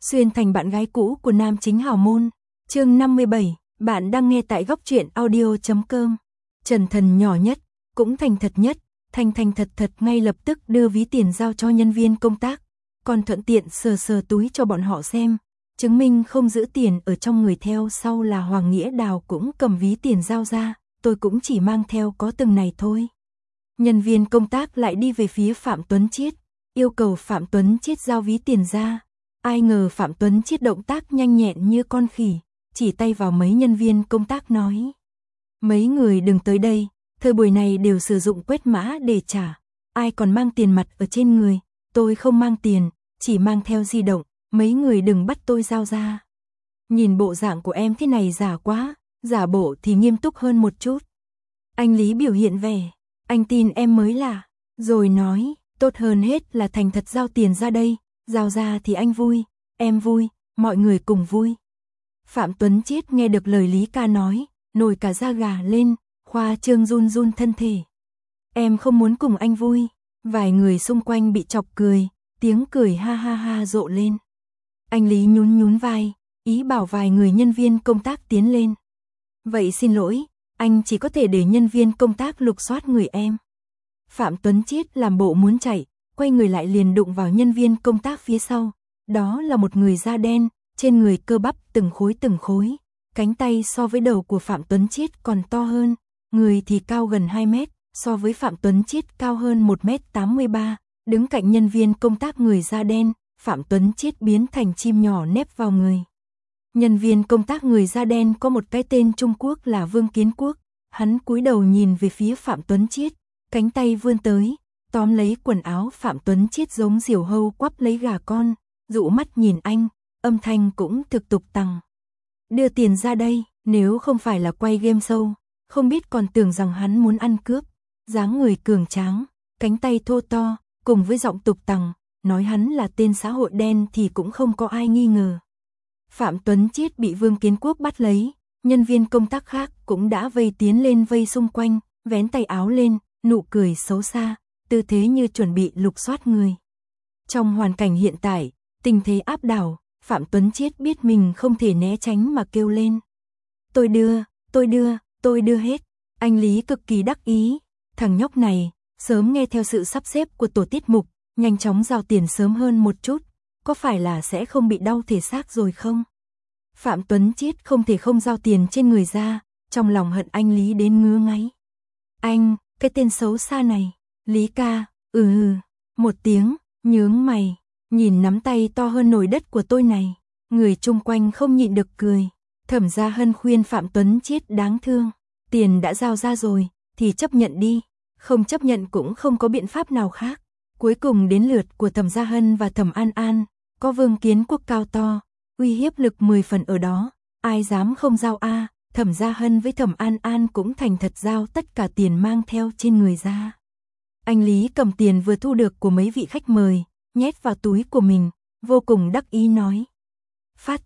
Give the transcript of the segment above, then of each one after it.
Xuyên thành bạn gái cũ của nam chính hào môn. Chương 57, bạn đang nghe tại góc truyện audio.com. Trần Thần nhỏ nhất, cũng thành thật nhất, thành thật ngay lập tức đưa ví tiền giao cho nhân viên công tác, còn thuận tiện sờ túi cho bọn họ xem, chứng minh không giữ tiền ở trong người. Theo sau là Hoàng Nghĩa Đào cũng cầm ví tiền giao ra, tôi cũng chỉ mang theo có từng này thôi. Nhân viên công tác lại đi về phía Phạm Tuấn Chiết, yêu cầu Phạm Tuấn Chiết giao ví tiền ra. Ai ngờ Phạm Tuấn Chiết động tác nhanh nhẹn như con khỉ, chỉ tay vào mấy nhân viên công tác nói: mấy người đừng tới đây, thời buổi này đều sử dụng quét mã để trả, ai còn mang tiền mặt ở trên người, tôi không mang tiền, chỉ mang theo di động, mấy người đừng bắt tôi giao ra. Nhìn bộ dạng của em thế này giả quá, giả bộ thì nghiêm túc hơn một chút. Anh Lý biểu hiện vẻ, anh tin em mới lạ, rồi nói, tốt hơn hết là thành thật giao tiền ra đây, giao ra thì anh vui, em vui, mọi người cùng vui. Phạm Tuấn Chiết nghe được lời Lý ca nói, nổi cả da gà lên, khoa trương run thân thể. Em không muốn cùng anh vui. Vài người xung quanh bị chọc cười, tiếng cười ha ha rộ lên. Anh Lý nhún vai, ý bảo vài người nhân viên công tác tiến lên. Vậy xin lỗi, anh chỉ có thể để nhân viên công tác lục soát người em. Phạm Tuấn Chiết làm bộ muốn chạy, quay người lại liền đụng vào nhân viên công tác phía sau. Đó là một người da đen, trên người cơ bắp từng khối, cánh tay so với đầu của Phạm Tuấn Chiết còn to hơn, người thì cao gần 2 mét, so với Phạm Tuấn Chiết cao hơn 1m83, đứng cạnh nhân viên công tác người da đen, Phạm Tuấn Chiết biến thành chim nhỏ nép vào người. Nhân viên công tác người da đen có một cái tên Trung Quốc là Vương Kiến Quốc, hắn cúi đầu nhìn về phía Phạm Tuấn Chiết, cánh tay vươn tới, tóm lấy quần áo Phạm Tuấn Chiết giống diều hâu quắp lấy gà con, dụ mắt nhìn anh, âm thanh cũng thực tục tằng. Đưa tiền ra đây, nếu không phải là quay game show, không biết còn tưởng rằng hắn muốn ăn cướp. Dáng người cường tráng, cánh tay thô to, cùng với giọng tục tằng, nói hắn là tên xã hội đen thì cũng không có ai nghi ngờ. Phạm Tuấn Chiết bị Vương Kiến Quốc bắt lấy, nhân viên công tác khác cũng đã vây tiến lên vây xung quanh, vén tay áo lên, nụ cười xấu xa, tư thế như chuẩn bị lục soát người. Trong hoàn cảnh hiện tại, tình thế áp đảo, Phạm Tuấn Chiết biết mình không thể né tránh mà kêu lên. Tôi đưa hết. Anh Lý cực kỳ đắc ý, thằng nhóc này, sớm nghe theo sự sắp xếp của tổ tiết mục, nhanh chóng giao tiền sớm hơn một chút, có phải là sẽ không bị đau thể xác rồi không? Phạm Tuấn Chiết không thể không giao tiền trên người ra, trong lòng hận anh Lý đến ngứa ngáy. Anh, cái tên xấu xa này, Lý ca, một tiếng, nhướng mày, nhìn nắm tay to hơn nồi đất của tôi này, người chung quanh không nhịn được cười. Thẩm Gia Hân khuyên Phạm Tuấn Chiết đáng thương, tiền đã giao ra rồi, thì chấp nhận đi, không chấp nhận cũng không có biện pháp nào khác. Cuối cùng đến lượt của Thẩm Gia Hân và Thẩm An An, có Vương Kiến Quốc cao to, uy hiếp lực 10 phần ở đó, ai dám không giao a? Thẩm Gia Hân với Thẩm An An cũng thành thật giao tất cả tiền mang theo trên người ra. Anh Lý cầm tiền vừa thu được của mấy vị khách mời, nhét vào túi của mình, vô cùng đắc ý nói: phát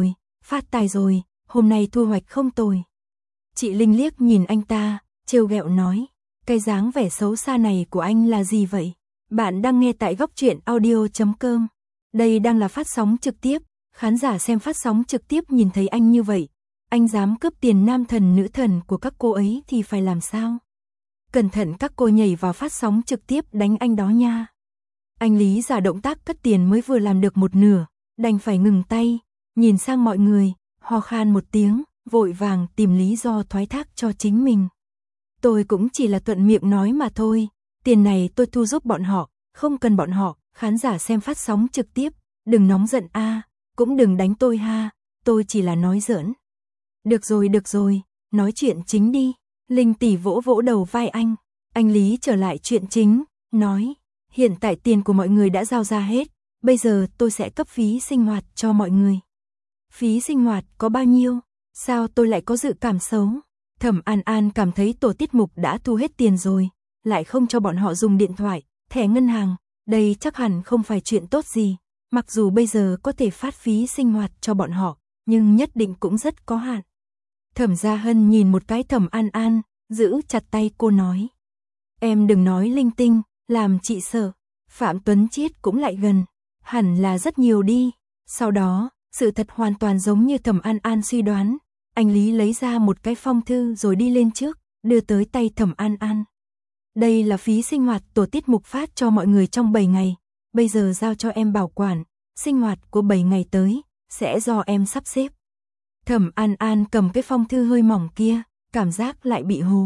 tài rồi, hôm nay thu hoạch không tồi. Chị Linh liếc nhìn anh ta, trêu ghẹo nói: cái dáng vẻ xấu xa này của anh là gì vậy? Bạn đang nghe tại góc truyện audio.com. Đây đang là phát sóng trực tiếp, khán giả xem phát sóng trực tiếp nhìn thấy anh như vậy, anh dám cướp tiền nam thần nữ thần của các cô ấy thì phải làm sao? Cẩn thận các cô nhảy vào phát sóng trực tiếp đánh anh đó nha. Anh Lý giả động tác cất tiền mới vừa làm được một nửa, đành phải ngừng tay, nhìn sang mọi người, ho khan một tiếng, vội vàng tìm lý do thoái thác cho chính mình. Tôi cũng chỉ là thuận miệng nói mà thôi, tiền này tôi thu giúp bọn họ, không cần bọn họ. Khán giả xem phát sóng trực tiếp, đừng nóng giận a, cũng đừng đánh tôi ha, tôi chỉ là nói giỡn. Được rồi, nói chuyện chính đi. Linh tỷ vỗ đầu vai anh Lý trở lại chuyện chính, nói: hiện tại tiền của mọi người đã giao ra hết, bây giờ tôi sẽ cấp phí sinh hoạt cho mọi người. Phí sinh hoạt có bao nhiêu? Sao tôi lại có dự cảm xấu? Thẩm An An cảm thấy tổ tiết mục đã thu hết tiền rồi, lại không cho bọn họ dùng điện thoại, thẻ ngân hàng, đây chắc hẳn không phải chuyện tốt gì. Mặc dù bây giờ có thể phát phí sinh hoạt cho bọn họ, nhưng nhất định cũng rất có hạn. Thẩm Gia Hân nhìn một cái Thẩm An An, giữ chặt tay cô nói: em đừng nói linh tinh, làm chị sợ. Phạm Tuấn Chiết cũng lại gần: hẳn là rất nhiều đi, Sau đó, sự thật hoàn toàn giống như Thẩm An An suy đoán, anh Lý lấy ra một cái phong thư rồi đi lên trước, đưa tới tay Thẩm An An. Đây là phí sinh hoạt tổ tiết mục phát cho mọi người trong 7 ngày, bây giờ giao cho em bảo quản, sinh hoạt của 7 ngày tới, sẽ do em sắp xếp. Thẩm An An cầm cái phong thư hơi mỏng kia, cảm giác lại bị hố.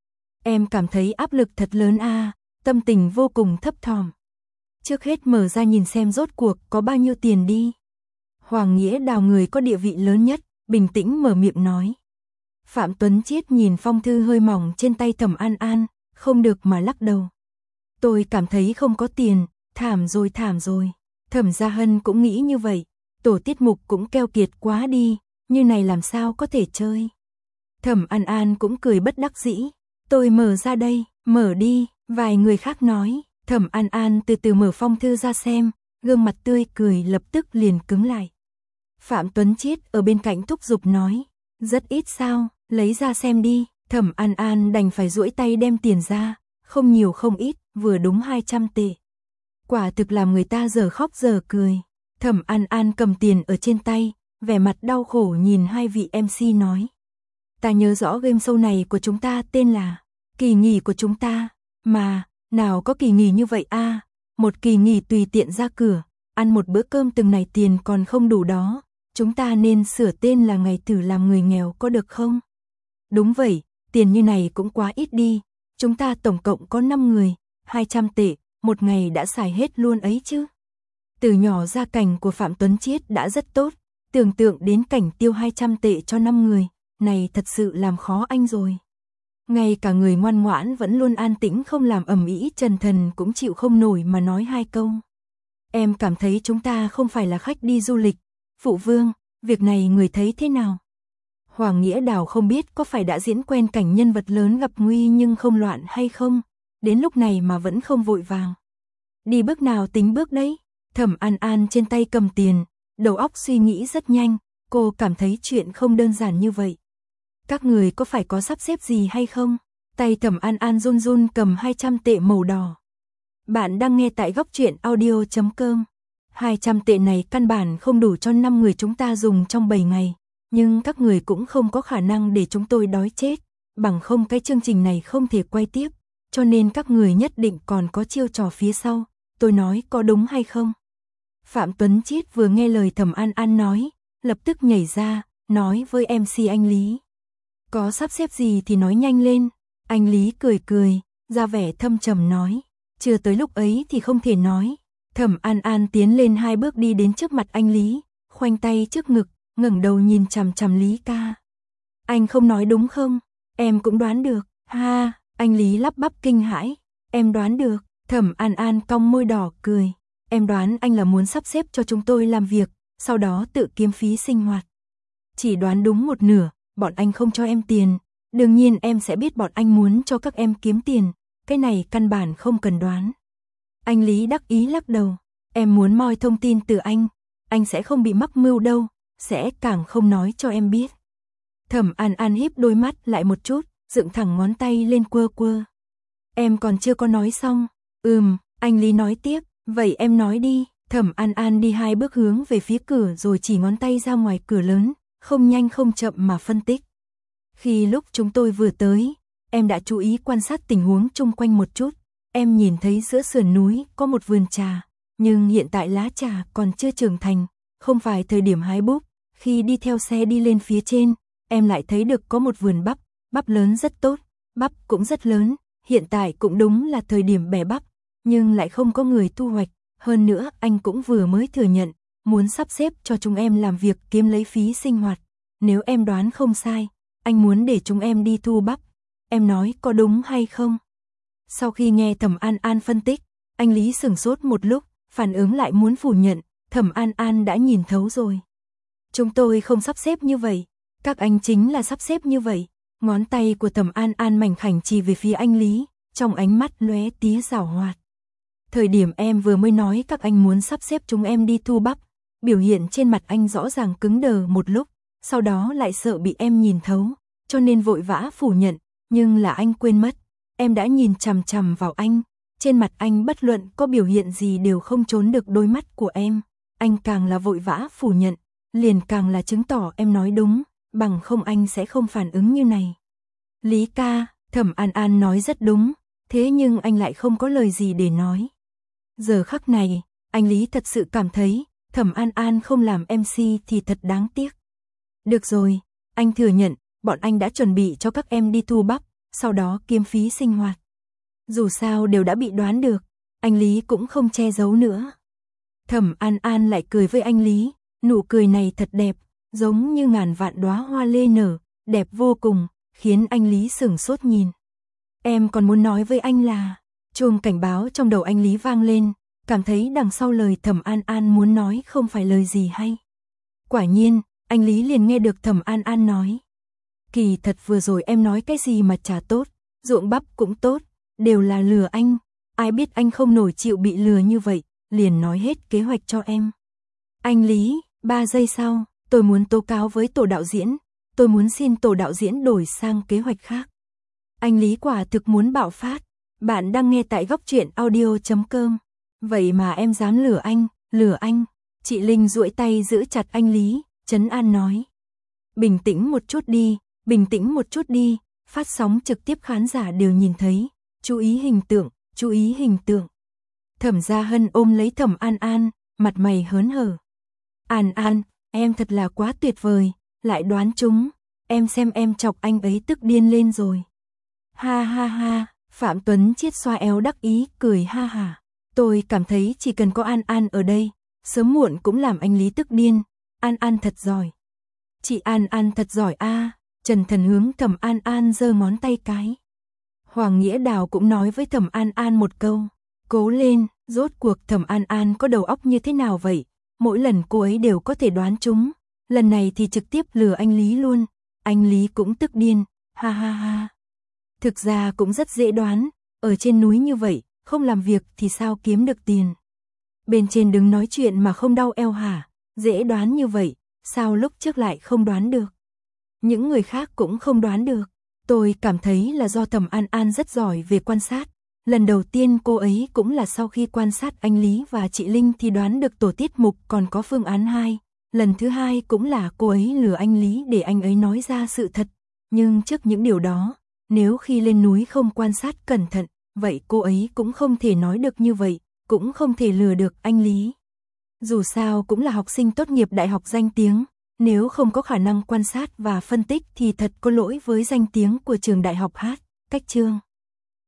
Em cảm thấy áp lực thật lớn a, tâm tình vô cùng thấp thỏm. Trước hết mở ra nhìn xem rốt cuộc có bao nhiêu tiền đi. Hoàng Nghĩa Đào người có địa vị lớn nhất, bình tĩnh mở miệng nói. Phạm Tuấn Chiết nhìn phong thư hơi mỏng trên tay Thẩm An An, không được mà lắc đầu. Tôi cảm thấy không có tiền, thảm rồi thảm rồi. Thẩm Gia Hân cũng nghĩ như vậy, tổ tiết mục cũng keo kiệt quá đi, như này làm sao có thể chơi. Thẩm An An cũng cười bất đắc dĩ, tôi mở ra đây, mở đi, vài người khác nói. Thẩm An An từ từ mở phong thư ra xem, gương mặt tươi cười lập tức liền cứng lại. Phạm Tuấn Chiết ở bên cạnh thúc giục nói, rất ít sao, lấy ra xem đi. Thẩm An An đành phải duỗi tay đem tiền ra, không nhiều không ít, vừa đúng 200 tệ. Quả thực làm người ta giờ khóc giờ cười. Thẩm An An cầm tiền ở trên tay, vẻ mặt đau khổ nhìn hai vị MC nói. Ta nhớ rõ game show này của chúng ta tên là Kỳ nghỉ của chúng ta, mà, nào có kỳ nghỉ như vậy a, một kỳ nghỉ tùy tiện ra cửa, ăn một bữa cơm từng này tiền còn không đủ đó, chúng ta nên sửa tên là ngày thử làm người nghèo có được không? Đúng vậy, tiền như này cũng quá ít đi, chúng ta tổng cộng có 5 người, 200 tệ, một ngày đã xài hết luôn ấy chứ. Từ nhỏ gia cảnh của Phạm Tuấn Chiết đã rất tốt, tưởng tượng đến cảnh tiêu 200 tệ cho 5 người, này thật sự làm khó anh rồi. Ngay cả người ngoan ngoãn vẫn luôn an tĩnh không làm ầm ĩ Trần Thần cũng chịu không nổi mà nói hai câu. Em cảm thấy chúng ta không phải là khách đi du lịch, Phụ Vương, việc này người thấy thế nào? Hoàng Nghĩa Đào không biết có phải đã diễn quen cảnh nhân vật lớn gặp nguy nhưng không loạn hay không, đến lúc này mà vẫn không vội vàng. Đi bước nào tính bước đấy. Thẩm An An trên tay cầm tiền, đầu óc suy nghĩ rất nhanh, cô cảm thấy chuyện không đơn giản như vậy. Các người có phải có sắp xếp gì hay không? Tay Thẩm An An run run cầm 200 tệ màu đỏ. Bạn đang nghe tại góc truyện audio.com. 200 tệ này căn bản không đủ cho 5 người chúng ta dùng trong 7 ngày, nhưng các người cũng không có khả năng để chúng tôi đói chết, bằng không cái chương trình này không thể quay tiếp, cho nên các người nhất định còn có chiêu trò phía sau, tôi nói có đúng hay không? Phạm Tuấn Chiết vừa nghe lời Thẩm An An nói, lập tức nhảy ra, nói với MC anh Lý. Có sắp xếp gì thì nói nhanh lên. Anh Lý cười cười, ra vẻ thâm trầm nói, chưa tới lúc ấy thì không thể nói. Thẩm An An tiến lên 2 bước đi đến trước mặt anh Lý, khoanh tay trước ngực, ngẩng đầu nhìn chằm chằm Lý ca. Anh không nói đúng không? Em cũng đoán được. Ha, anh Lý lắp bắp kinh hãi. Em đoán được. Thẩm An An cong môi đỏ cười. Em đoán anh là muốn sắp xếp cho chúng tôi làm việc, sau đó tự kiếm phí sinh hoạt. Chỉ đoán đúng một nửa, bọn anh không cho em tiền. Đương nhiên em sẽ biết bọn anh muốn cho các em kiếm tiền. Cái này căn bản không cần đoán. Anh Lý đắc ý lắc đầu. Em muốn moi thông tin từ anh sẽ không bị mắc mưu đâu, sẽ càng không nói cho em biết. Thẩm An An híp đôi mắt lại một chút, dựng thẳng ngón tay lên quơ quơ. Em còn chưa có nói xong. Anh Lý nói tiếp, vậy em nói đi. Thẩm An An đi 2 bước hướng về phía cửa rồi chỉ ngón tay ra ngoài cửa lớn, không nhanh không chậm mà phân tích. Khi lúc chúng tôi vừa tới, em đã chú ý quan sát tình huống chung quanh một chút. Em nhìn thấy giữa sườn núi có một vườn trà, nhưng hiện tại lá trà còn chưa trưởng thành, không phải thời điểm hái búp. Khi đi theo xe đi lên phía trên, em lại thấy được có một vườn bắp, bắp lớn rất tốt, bắp cũng rất lớn, hiện tại cũng đúng là thời điểm bẻ bắp, nhưng lại không có người thu hoạch. Hơn nữa anh cũng vừa mới thừa nhận, muốn sắp xếp cho chúng em làm việc kiếm lấy phí sinh hoạt. Nếu em đoán không sai, anh muốn để chúng em đi thu bắp. Em nói có đúng hay không? Sau khi nghe Thẩm An An phân tích, anh Lý sửng sốt một lúc, phản ứng lại muốn phủ nhận, Thẩm An An đã nhìn thấu rồi. Chúng tôi không sắp xếp như vậy, các anh chính là sắp xếp như vậy. Ngón tay của Thẩm An An mảnh khảnh chỉ về phía anh Lý, trong ánh mắt lóe tí giảo hoạt. Thời điểm em vừa mới nói các anh muốn sắp xếp chúng em đi thu bắp, biểu hiện trên mặt anh rõ ràng cứng đờ một lúc, sau đó lại sợ bị em nhìn thấu, cho nên vội vã phủ nhận, nhưng là anh quên mất, em đã nhìn chằm chằm vào anh, trên mặt anh bất luận có biểu hiện gì đều không trốn được đôi mắt của em, anh càng là vội vã phủ nhận, liền càng là chứng tỏ em nói đúng, bằng không anh sẽ không phản ứng như này. Lý ca, Thẩm An An nói rất đúng, thế nhưng anh lại không có lời gì để nói. Giờ khắc này, anh Lý thật sự cảm thấy, Thẩm An An không làm MC thì thật đáng tiếc. Được rồi, anh thừa nhận, bọn anh đã chuẩn bị cho các em đi thu bắp, sau đó kiếm phí sinh hoạt. Dù sao đều đã bị đoán được, anh Lý cũng không che giấu nữa. Thẩm An An lại cười với anh Lý, nụ cười này thật đẹp, giống như ngàn vạn đóa hoa lê nở, đẹp vô cùng, khiến anh Lý sửng sốt nhìn. Em còn muốn nói với anh là, chuông cảnh báo trong đầu anh Lý vang lên, cảm thấy đằng sau lời Thẩm An An muốn nói không phải lời gì hay. Quả nhiên, anh Lý liền nghe được Thẩm An An nói. Kỳ thật vừa rồi em nói cái gì mà chả tốt, ruộng bắp cũng tốt, đều là lừa anh, ai biết anh không nổi chịu bị lừa như vậy, liền nói hết kế hoạch cho em. Anh Lý, 3 giây sau, tôi muốn tố cáo với tổ đạo diễn, tôi muốn xin tổ đạo diễn đổi sang kế hoạch khác. Anh Lý quả thực muốn bạo phát. Bạn đang nghe tại góc truyện audio.com. Vậy mà em dám lừa anh. Chị Linh duỗi tay giữ chặt anh Lý, trấn an nói. Bình tĩnh một chút đi, phát sóng trực tiếp khán giả đều nhìn thấy, chú ý hình tượng. Thẩm Gia Hân ôm lấy Thẩm An An, mặt mày hớn hở. An An, em thật là quá tuyệt vời, lại đoán trúng, em xem em chọc anh ấy tức điên lên rồi. Ha ha ha, Phạm Tuấn Chiết xoa eo đắc ý, cười ha hả. Tôi cảm thấy chỉ cần có An An ở đây, sớm muộn cũng làm anh Lý tức điên. An An thật giỏi. Chị An An thật giỏi a. Trần Thần hướng Thẩm An An giơ ngón tay cái. Hoàng Nghĩa Đào cũng nói với Thẩm An An một câu. Cố lên, rốt cuộc Thẩm An An có đầu óc như thế nào vậy? Mỗi lần cô ấy đều có thể đoán trúng. Lần này thì trực tiếp lừa anh Lý luôn. Anh Lý cũng tức điên. Ha ha ha. Thực ra cũng rất dễ đoán. Ở trên núi như vậy, không làm việc thì sao kiếm được tiền? Bên trên đứng nói chuyện mà không đau eo hả? Dễ đoán như vậy, sao lúc trước lại không đoán được? Những người khác cũng không đoán được. Tôi cảm thấy là do Thẩm An An rất giỏi về quan sát. Lần đầu tiên cô ấy cũng là sau khi quan sát anh Lý và chị Linh thì đoán được tổ tiết mục còn có phương án 2. Lần thứ hai cũng là cô ấy lừa anh Lý để anh ấy nói ra sự thật. Nhưng trước những điều đó, nếu khi lên núi không quan sát cẩn thận, vậy cô ấy cũng không thể nói được như vậy, cũng không thể lừa được anh Lý. Dù sao cũng là học sinh tốt nghiệp đại học danh tiếng, nếu không có khả năng quan sát và phân tích thì thật có lỗi với danh tiếng của trường đại học Hát, Cách Chương.